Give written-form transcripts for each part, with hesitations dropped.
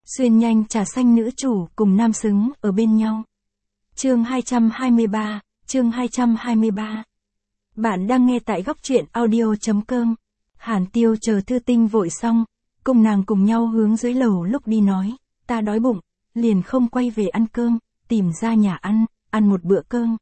Xuyên nhanh trà xanh nữ chủ cùng nam xứng ở bên nhau. Chương 223. Bạn đang nghe tại góc truyện audio.com. Hàn Tiêu chờ Thư Tinh vội xong, cùng nàng cùng nhau hướng dưới lầu lúc đi nói, ta đói bụng, liền không quay về ăn cơm, tìm ra nhà ăn một bữa cơm.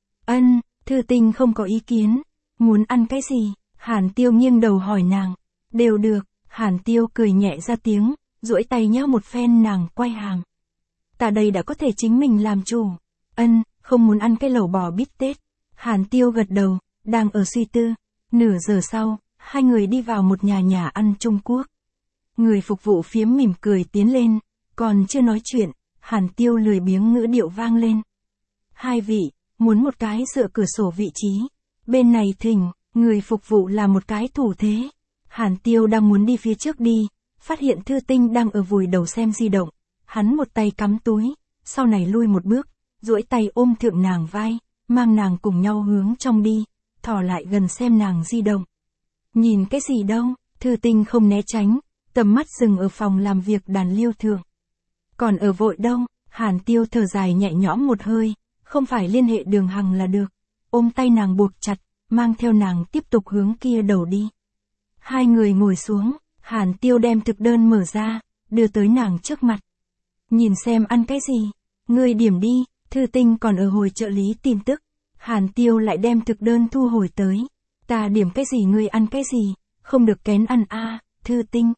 Thư Tinh không có ý kiến, muốn ăn cái gì? Hàn Tiêu nghiêng đầu hỏi nàng, đều được, Hàn Tiêu cười nhẹ ra tiếng, duỗi tay nhéo một phen nàng quay hàng. Ta đây đã có thể chính mình làm chủ. Không muốn ăn cái lẩu bò bít tết. Hàn Tiêu gật đầu, đang ở suy tư. Nửa giờ sau, hai người đi vào một nhà ăn Trung Quốc. Người phục vụ phiếm mỉm cười tiến lên, còn chưa nói chuyện, Hàn Tiêu lười biếng ngữ điệu vang lên. Hai vị, muốn một cái dựa cửa sổ vị trí. Bên này thỉnh, người phục vụ là một cái thủ thế. Hàn Tiêu đang muốn đi phía trước đi, phát hiện Thư Tinh đang ở vùi đầu xem di động. Hắn một tay cắm túi, sau này lui một bước, duỗi tay ôm thượng nàng vai, mang nàng cùng nhau hướng trong đi, thò lại gần xem nàng di động. Nhìn cái gì đâu? Thư Tinh không né tránh, tầm mắt dừng ở phòng làm việc đàn liêu thượng. Còn ở vội đâu? Hàn Tiêu thở dài nhẹ nhõm một hơi, không phải liên hệ Đường Hằng là được. Ôm tay nàng buộc chặt, mang theo nàng tiếp tục hướng kia đầu đi. Hai người ngồi xuống, Hàn Tiêu đem thực đơn mở ra, đưa tới nàng trước mặt. Nhìn xem ăn cái gì, ngươi điểm đi. Thư Tinh còn ở hồi trợ lý tin tức. Hàn Tiêu lại đem thực đơn thu hồi tới. Ta điểm cái gì ngươi ăn cái gì, không được kén ăn a. Thư Tinh.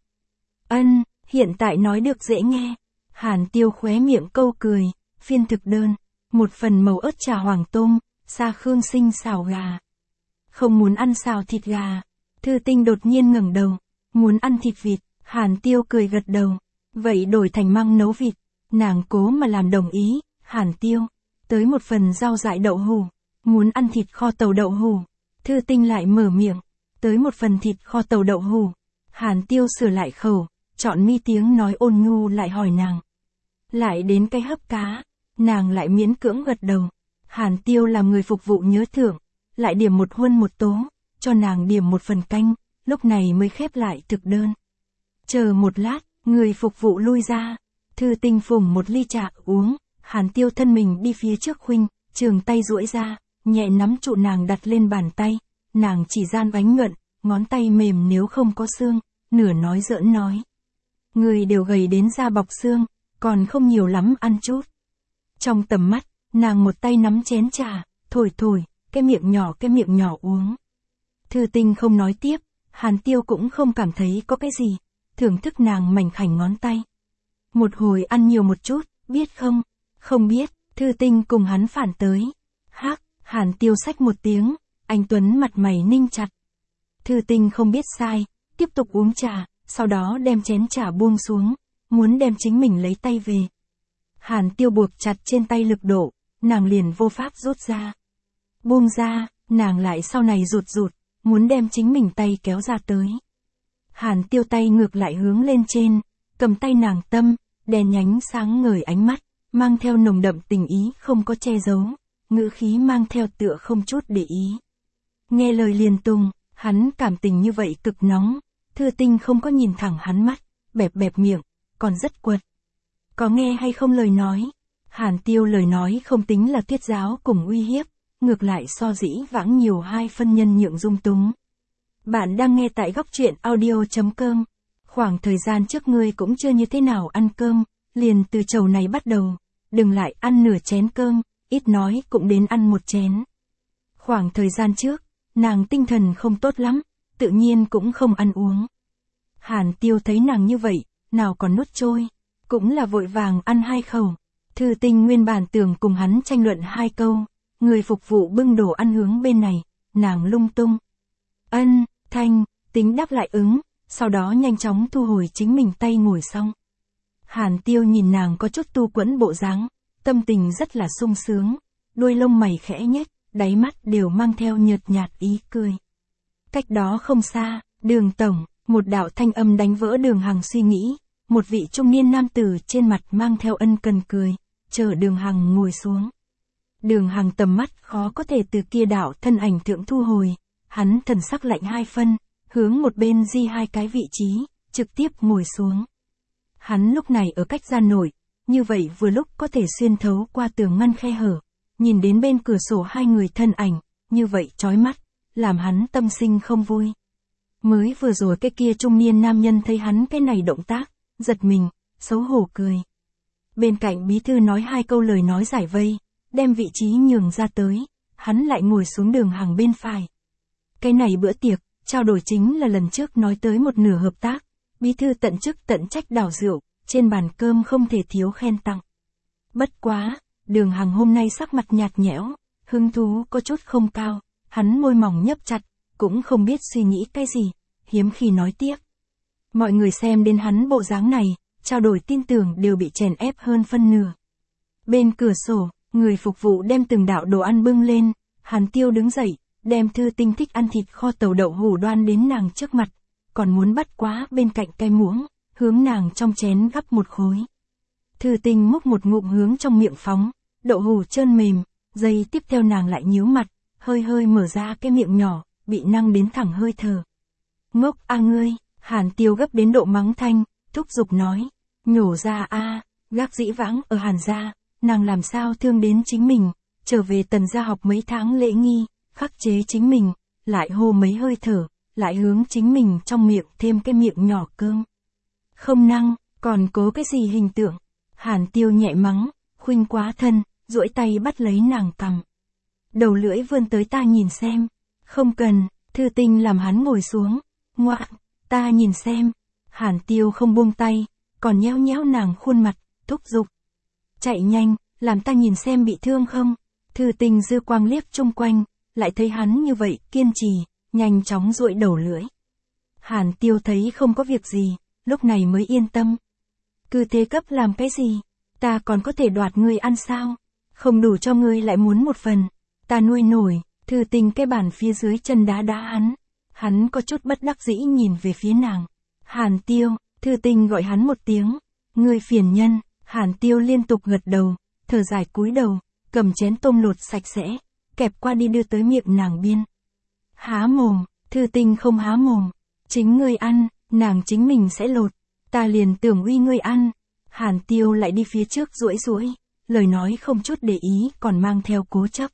Hiện tại nói được dễ nghe. Hàn Tiêu khóe miệng câu cười, phiên thực đơn, một phần màu ớt trà hoàng tôm, sa khương sinh xào gà. Không muốn ăn xào thịt gà. Thư Tinh đột nhiên ngẩng đầu, muốn ăn thịt vịt. Hàn Tiêu cười gật đầu, vậy đổi thành măng nấu vịt. Nàng cố mà làm đồng ý. Hàn Tiêu, tới một phần rau dại đậu hủ, muốn ăn thịt kho tàu đậu hủ. Thư Tinh lại mở miệng, tới một phần thịt kho tàu đậu hủ. Hàn Tiêu sửa lại khẩu, chọn mi tiếng nói ôn nhu lại hỏi nàng. Lại đến cái hấp cá, nàng lại miễn cưỡng gật đầu. Hàn Tiêu làm người phục vụ nhớ thưởng, lại điểm một huân một tố, cho nàng điểm một phần canh, lúc này mới khép lại thực đơn. Chờ một lát, người phục vụ lui ra, Thư Tinh phùng một ly trà uống. Hàn Tiêu thân mình đi phía trước khuynh, trường tay duỗi ra, nhẹ nắm trụ nàng đặt lên bàn tay, nàng chỉ gian bánh nhuận, ngón tay mềm nếu không có xương, nửa nói giỡn nói. Người đều gầy đến da bọc xương, còn không nhiều lắm ăn chút. Trong tầm mắt, nàng một tay nắm chén trà, thổi, cái miệng nhỏ uống. Thư Tinh không nói tiếp, Hàn Tiêu cũng không cảm thấy có cái gì, thưởng thức nàng mảnh khảnh ngón tay. Một hồi ăn nhiều một chút, biết không? Không biết. Thư Tinh cùng hắn phản tới. Hàn Tiêu xách một tiếng, anh Tuấn mặt mày ninh chặt. Thư Tinh không biết sai, tiếp tục uống trà, sau đó đem chén trà buông xuống, muốn đem chính mình lấy tay về. Hàn Tiêu buộc chặt trên tay lực độ, nàng liền vô pháp rút ra. Buông ra, nàng lại sau này rụt, muốn đem chính mình tay kéo ra tới. Hàn Tiêu tay ngược lại hướng lên trên, cầm tay nàng tâm, đèn nhánh sáng ngời ánh mắt, mang theo nồng đậm tình ý không có che giấu, ngữ khí mang theo tựa không chút để ý. Nghe lời liền tùng, hắn cảm tình như vậy cực nóng. Thư Tinh không có nhìn thẳng hắn mắt, bẹp miệng, còn rất quật. Có nghe hay không lời nói? Hàn Tiêu lời nói không tính là thuyết giáo cùng uy hiếp, ngược lại so dĩ vãng nhiều hai phân nhân nhượng dung túng. Bạn đang nghe tại góc truyện audio.com. Khoảng thời gian trước ngươi cũng chưa như thế nào ăn cơm, liền từ chầu này bắt đầu, đừng lại ăn nửa chén cơm, ít nói cũng đến ăn một chén. Khoảng thời gian trước, nàng tinh thần không tốt lắm, tự nhiên cũng không ăn uống. Hàn Tiêu thấy nàng như vậy, nào còn nuốt trôi, cũng là vội vàng ăn hai khẩu. Thư Tinh nguyên bản tưởng cùng hắn tranh luận hai câu, người phục vụ bưng đồ ăn hướng bên này, nàng lung tung. Tính đáp lại ứng, sau đó nhanh chóng thu hồi chính mình tay ngồi xong. Hàn Tiêu nhìn nàng có chút tu quẫn bộ dáng, tâm tình rất là sung sướng, đuôi lông mày khẽ nhếch, đáy mắt đều mang theo nhợt nhạt ý cười. Cách đó không xa, Đường tổng, một đạo thanh âm đánh vỡ Đường Hằng suy nghĩ, một vị trung niên nam tử trên mặt mang theo ân cần cười, chờ Đường Hằng ngồi xuống. Đường Hằng tầm mắt khó có thể từ kia đạo thân ảnh thượng thu hồi, hắn thần sắc lạnh hai phân, hướng một bên di hai cái vị trí, trực tiếp ngồi xuống. Hắn lúc này ở cách ra nội, như vậy vừa lúc có thể xuyên thấu qua tường ngăn khe hở, nhìn đến bên cửa sổ hai người thân ảnh, như vậy chói mắt, làm hắn tâm sinh không vui. Mới vừa rồi cái kia trung niên nam nhân thấy hắn cái này động tác, giật mình, xấu hổ cười. Bên cạnh bí thư nói hai câu lời nói giải vây, đem vị trí nhường ra tới, hắn lại ngồi xuống Đường Hằng bên phải. Cái này bữa tiệc, trao đổi chính là lần trước nói tới một nửa hợp tác, bí thư tận chức tận trách đảo rượu, trên bàn cơm không thể thiếu khen tặng. Bất quá, Đường Hằng hôm nay sắc mặt nhạt nhẽo, hứng thú có chút không cao, hắn môi mỏng nhấp chặt, cũng không biết suy nghĩ cái gì, hiếm khi nói tiếp. Mọi người xem đến hắn bộ dáng này, trao đổi tin tưởng đều bị chèn ép hơn phân nửa. Bên cửa sổ, người phục vụ đem từng đạo đồ ăn bưng lên, Hàn Tiêu đứng dậy, đem Thư Tinh thích ăn thịt kho tàu đậu hủ đoan đến nàng trước mặt, còn muốn bắt quá bên cạnh cái muỗng, hướng nàng trong chén gắp một khối. Thư Tinh múc một ngụm hướng trong miệng phóng, đậu hủ trơn mềm, giây tiếp theo nàng lại nhíu mặt, hơi hơi mở ra cái miệng nhỏ, bị năng đến thẳng hơi thở. Ngốc a ngươi, Hàn Tiêu gấp đến độ mắng thanh, thúc giục nói, nhổ ra a, gác dĩ vãng ở Hàn gia, nàng làm sao thương đến chính mình, trở về Tần gia học mấy tháng lễ nghi, khắc chế chính mình, lại hô mấy hơi thở, lại hướng chính mình trong miệng thêm cái miệng nhỏ cơm. Không năng, còn cố cái gì hình tượng. Hàn Tiêu nhẹ mắng, khuynh quá thân, duỗi tay bắt lấy nàng cằm. Đầu lưỡi vươn tới ta nhìn xem. Không cần, Thư Tinh làm hắn ngồi xuống. Ngoạn, ta nhìn xem. Hàn Tiêu không buông tay, còn nhéo nhéo nàng khuôn mặt, thúc giục. Chạy nhanh, làm ta nhìn xem bị thương không. Thư Tinh dư quang liếc chung quanh, lại thấy hắn như vậy, kiên trì, nhanh chóng duỗi đầu lưỡi. Hàn Tiêu thấy không có việc gì, lúc này mới yên tâm. Cứ thế cấp làm cái gì? Ta còn có thể đoạt ngươi ăn sao? Không đủ cho ngươi lại muốn một phần. Ta nuôi nổi. Thư Tinh cái bàn phía dưới chân đá đá hắn. Hắn có chút bất đắc dĩ nhìn về phía nàng. Hàn Tiêu, Thư Tinh gọi hắn một tiếng. Ngươi phiền nhân. Hàn Tiêu liên tục gật đầu, thở dài cúi đầu, cầm chén tôm lột sạch sẽ, kẹp qua đi đưa tới miệng nàng biên. Há mồm, Thư Tinh không há mồm. Chính ngươi ăn, nàng chính mình sẽ lột. Ta liền tưởng uy ngươi ăn. Hàn Tiêu lại đi phía trước duỗi duỗi, lời nói không chút để ý còn mang theo cố chấp.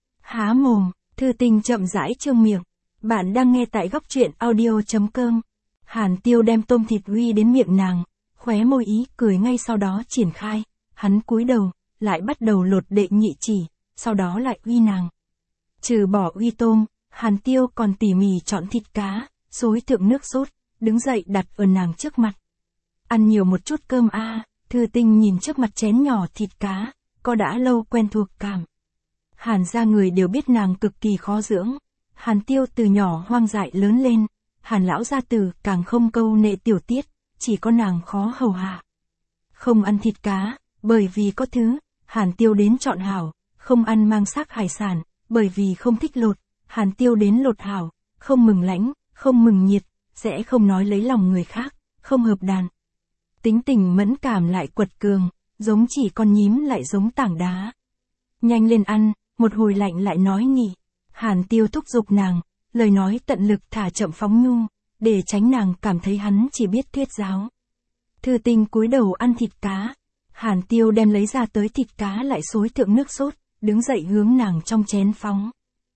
Há mồm, Thư Tinh chậm rãi trương miệng. Bạn đang nghe tại góc truyện audio.com. Hàn Tiêu đem tôm thịt uy đến miệng nàng, khóe môi ý cười ngay sau đó triển khai. Hắn cúi đầu, lại bắt đầu lột đệ nhị chỉ, sau đó lại uy nàng. Trừ bỏ uy tôm, Hàn Tiêu còn tỉ mỉ chọn thịt cá, xối thượng nước sốt, đứng dậy đặt ở nàng trước mặt. Ăn nhiều một chút cơm a. Thư Tinh nhìn trước mặt chén nhỏ thịt cá, có đã lâu quen thuộc cảm. Hàn gia người đều biết nàng cực kỳ khó dưỡng. Hàn Tiêu từ nhỏ hoang dại lớn lên, Hàn lão gia tử càng không câu nệ tiểu tiết, chỉ có nàng khó hầu hạ. Không ăn thịt cá, bởi vì có thứ, Hàn Tiêu đến chọn hảo, không ăn mang xác hải sản, bởi vì không thích lột, Hàn Tiêu đến lột hảo, không mừng lãnh, không mừng nhiệt, sẽ không nói lấy lòng người khác, không hợp đàn. Tính tình mẫn cảm lại quật cường, giống chỉ con nhím lại giống tảng đá. Nhanh lên ăn, một hồi lạnh lại nói nghỉ. Hàn Tiêu thúc giục nàng, lời nói tận lực thả chậm phóng nhu, để tránh nàng cảm thấy hắn chỉ biết thuyết giáo. Thư Tinh cúi đầu ăn thịt cá. Hàn Tiêu đem lấy ra tới thịt cá lại xối thượng nước sốt, đứng dậy hướng nàng trong chén phóng.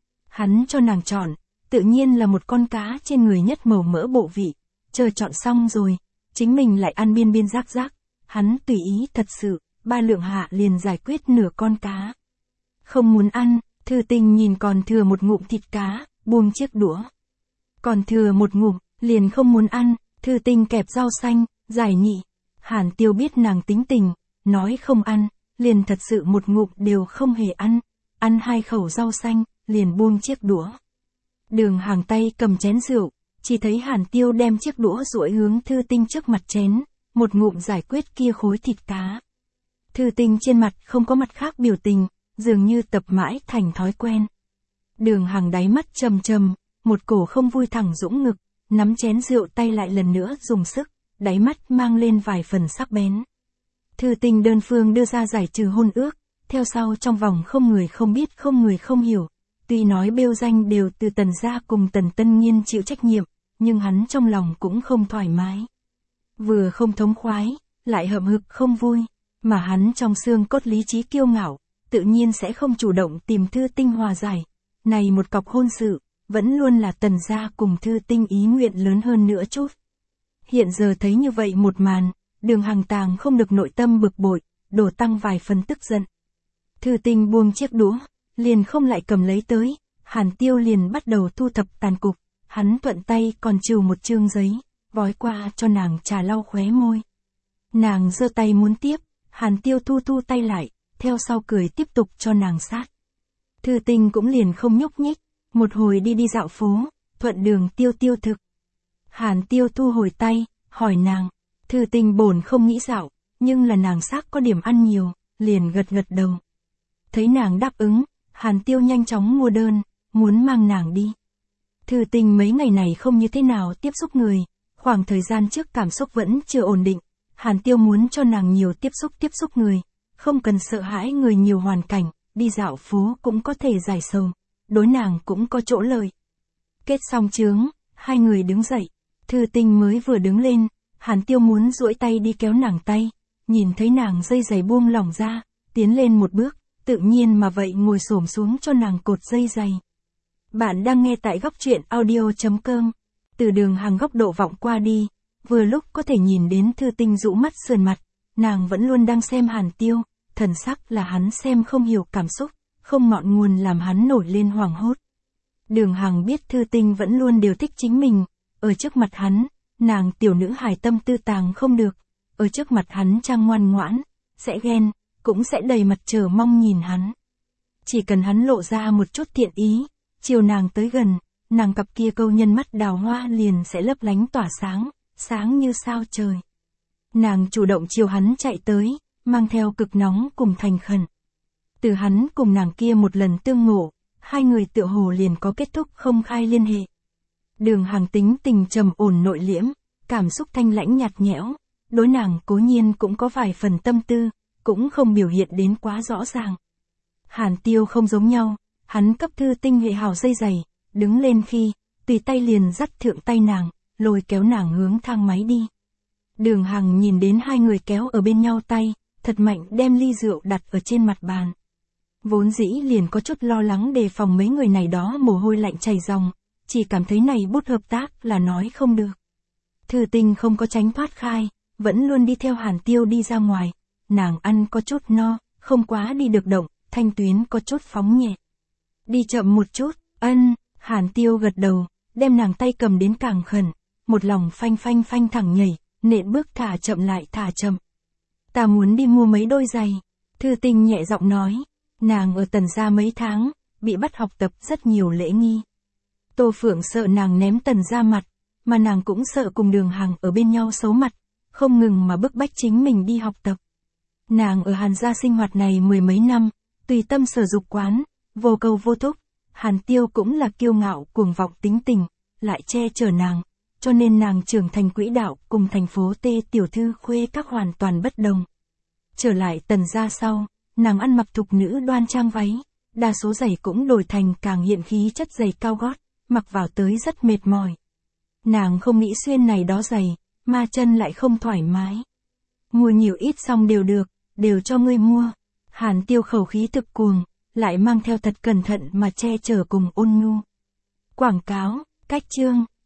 Hắn cho nàng chọn, tự nhiên là một con cá trên người nhất màu mỡ bộ vị. Chờ chọn xong rồi, chính mình lại ăn biên biên rác rác. Hắn tùy ý thật sự, 3 lượng hạ liền giải quyết nửa con cá. Không muốn ăn, Thư Tinh nhìn còn thừa một ngụm thịt cá, buông chiếc đũa. Còn thừa một ngụm, liền không muốn ăn, Thư Tinh kẹp rau xanh, giải nhị. Hàn Tiêu biết nàng tính tình, nói không ăn, liền thật sự một ngụm đều không hề ăn. Ăn 2 khẩu rau xanh, liền buông chiếc đũa. Đường Hằng tay cầm chén rượu, chỉ thấy Hàn Tiêu đem chiếc đũa duỗi hướng Thư Tinh trước mặt chén, một ngụm giải quyết kia khối thịt cá. Thư Tinh trên mặt không có mặt khác biểu tình, dường như tập mãi thành thói quen. Đường Hằng đáy mắt trầm trầm, một cổ không vui thẳng dũng ngực, nắm chén rượu tay lại lần nữa dùng sức, đáy mắt mang lên vài phần sắc bén. Thư Tinh đơn phương đưa ra giải trừ hôn ước, theo sau trong vòng không người không biết không người không hiểu. Tuy nói bêu danh đều từ Tần gia cùng Tần Tân Nhiên chịu trách nhiệm, nhưng hắn trong lòng cũng không thoải mái. Vừa không thống khoái, lại hậm hực không vui, mà hắn trong xương cốt lý trí kiêu ngạo, tự nhiên sẽ không chủ động tìm Thư Tinh hòa giải. Này một cọc hôn sự, vẫn luôn là Tần gia cùng Thư Tinh ý nguyện lớn hơn nữa chút. Hiện giờ thấy như vậy một màn, Đường Hằng tàng không được nội tâm bực bội, đổ tăng vài phần tức giận. Thư Tinh buông chiếc đũa, liền không lại cầm lấy tới, Hàn Tiêu liền bắt đầu thu thập tàn cục, hắn thuận tay còn trừ một chương giấy, vói qua cho nàng trà lau khóe môi. Nàng giơ tay muốn tiếp, Hàn Tiêu thu tay lại, theo sau cười tiếp tục cho nàng sát. Thư Tinh cũng liền không nhúc nhích, một hồi đi dạo phố, thuận đường tiêu thực. Hàn Tiêu thu hồi tay, hỏi nàng, Thư Tinh bổn không nghĩ dạo, nhưng là nàng xác có điểm ăn nhiều, liền gật đầu. Thấy nàng đáp ứng, Hàn Tiêu nhanh chóng mua đơn, muốn mang nàng đi. Thư Tinh mấy ngày này không như thế nào tiếp xúc người, khoảng thời gian trước cảm xúc vẫn chưa ổn định, Hàn Tiêu muốn cho nàng nhiều tiếp xúc người, không cần sợ hãi người nhiều hoàn cảnh, đi dạo phố cũng có thể giải sầu, đối nàng cũng có chỗ lợi. Kết xong chướng, hai người đứng dậy, Thư Tinh mới vừa đứng lên, Hàn Tiêu muốn duỗi tay đi kéo nàng tay, nhìn thấy nàng dây giày buông lỏng ra, tiến lên một bước, tự nhiên mà vậy ngồi xổm xuống cho nàng cột dây giày. Bạn đang nghe tại góc truyện audio.com, từ Đường Hằng góc độ vọng qua đi, vừa lúc có thể nhìn đến Thư Tinh rũ mắt sườn mặt, nàng vẫn luôn đang xem Hàn Tiêu, thần sắc là hắn xem không hiểu cảm xúc, không ngọn nguồn làm hắn nổi lên hoảng hốt. Đường Hằng biết Thư Tinh vẫn luôn đều thích chính mình, ở trước mặt hắn, nàng tiểu nữ hài tâm tư tàng không được, ở trước mặt hắn trang ngoan ngoãn, sẽ ghen, cũng sẽ đầy mặt chờ mong nhìn hắn. Chỉ cần hắn lộ ra một chút thiện ý, chiều nàng tới gần, nàng cặp kia câu nhân mắt đào hoa liền sẽ lấp lánh tỏa sáng, sáng như sao trời. Nàng chủ động chiều hắn chạy tới, mang theo cực nóng cùng thành khẩn. Từ hắn cùng nàng kia một lần tương ngộ, hai người tựa hồ liền có kết thúc không khai liên hệ. Đường Hằng tính tình trầm ổn nội liễm, cảm xúc thanh lãnh nhạt nhẽo, đối nàng cố nhiên cũng có vài phần tâm tư, cũng không biểu hiện đến quá rõ ràng. Hàn Tiêu không giống nhau, hắn cấp Thư Tinh hệ hào dây giày, đứng lên khi, tùy tay liền dắt thượng tay nàng, lôi kéo nàng hướng thang máy đi. Đường Hằng nhìn đến hai người kéo ở bên nhau tay, thật mạnh đem ly rượu đặt ở trên mặt bàn. Vốn dĩ liền có chút lo lắng đề phòng mấy người này đó mồ hôi lạnh chảy ròng, chỉ cảm thấy này bút hợp tác là nói không được. Thư Tinh không có tránh thoát khai, vẫn luôn đi theo Hàn Tiêu đi ra ngoài, nàng ăn có chút no, không quá đi được động, thanh tuyến có chút phóng nhẹ. Đi chậm một chút, Hàn Tiêu gật đầu, đem nàng tay cầm đến càng khẩn, một lòng phanh thẳng nhảy, nện bước thả chậm lại thả chậm. Ta muốn đi mua mấy đôi giày, Thư Tinh nhẹ giọng nói, nàng ở Tần gia mấy tháng, bị bắt học tập rất nhiều lễ nghi. Tô Phượng sợ nàng ném Tần gia mặt, mà nàng cũng sợ cùng Đường Hằng ở bên nhau xấu mặt, không ngừng mà bức bách chính mình đi học tập. Nàng ở Hàn gia sinh hoạt này mười mấy năm, tùy tâm sở dục quán, vô cầu vô thúc, Hàn Tiêu cũng là kiêu ngạo cuồng vọng tính tình, lại che chở nàng, cho nên nàng trưởng thành quỹ đạo cùng thành phố T tiểu thư khuê các hoàn toàn bất đồng. Trở lại Tần gia sau, nàng ăn mặc thục nữ đoan trang váy, đa số giày cũng đổi thành càng hiện khí chất giày cao gót, mặc vào tới rất mệt mỏi. Nàng không nghĩ xuyên này đó giày, mà chân lại không thoải mái. Mua nhiều ít xong đều được, đều cho ngươi mua. Hàn Tiêu khẩu khí thực cuồng, lại mang theo thật cẩn thận mà che chở cùng ôn nhu. Quảng cáo, cách chương.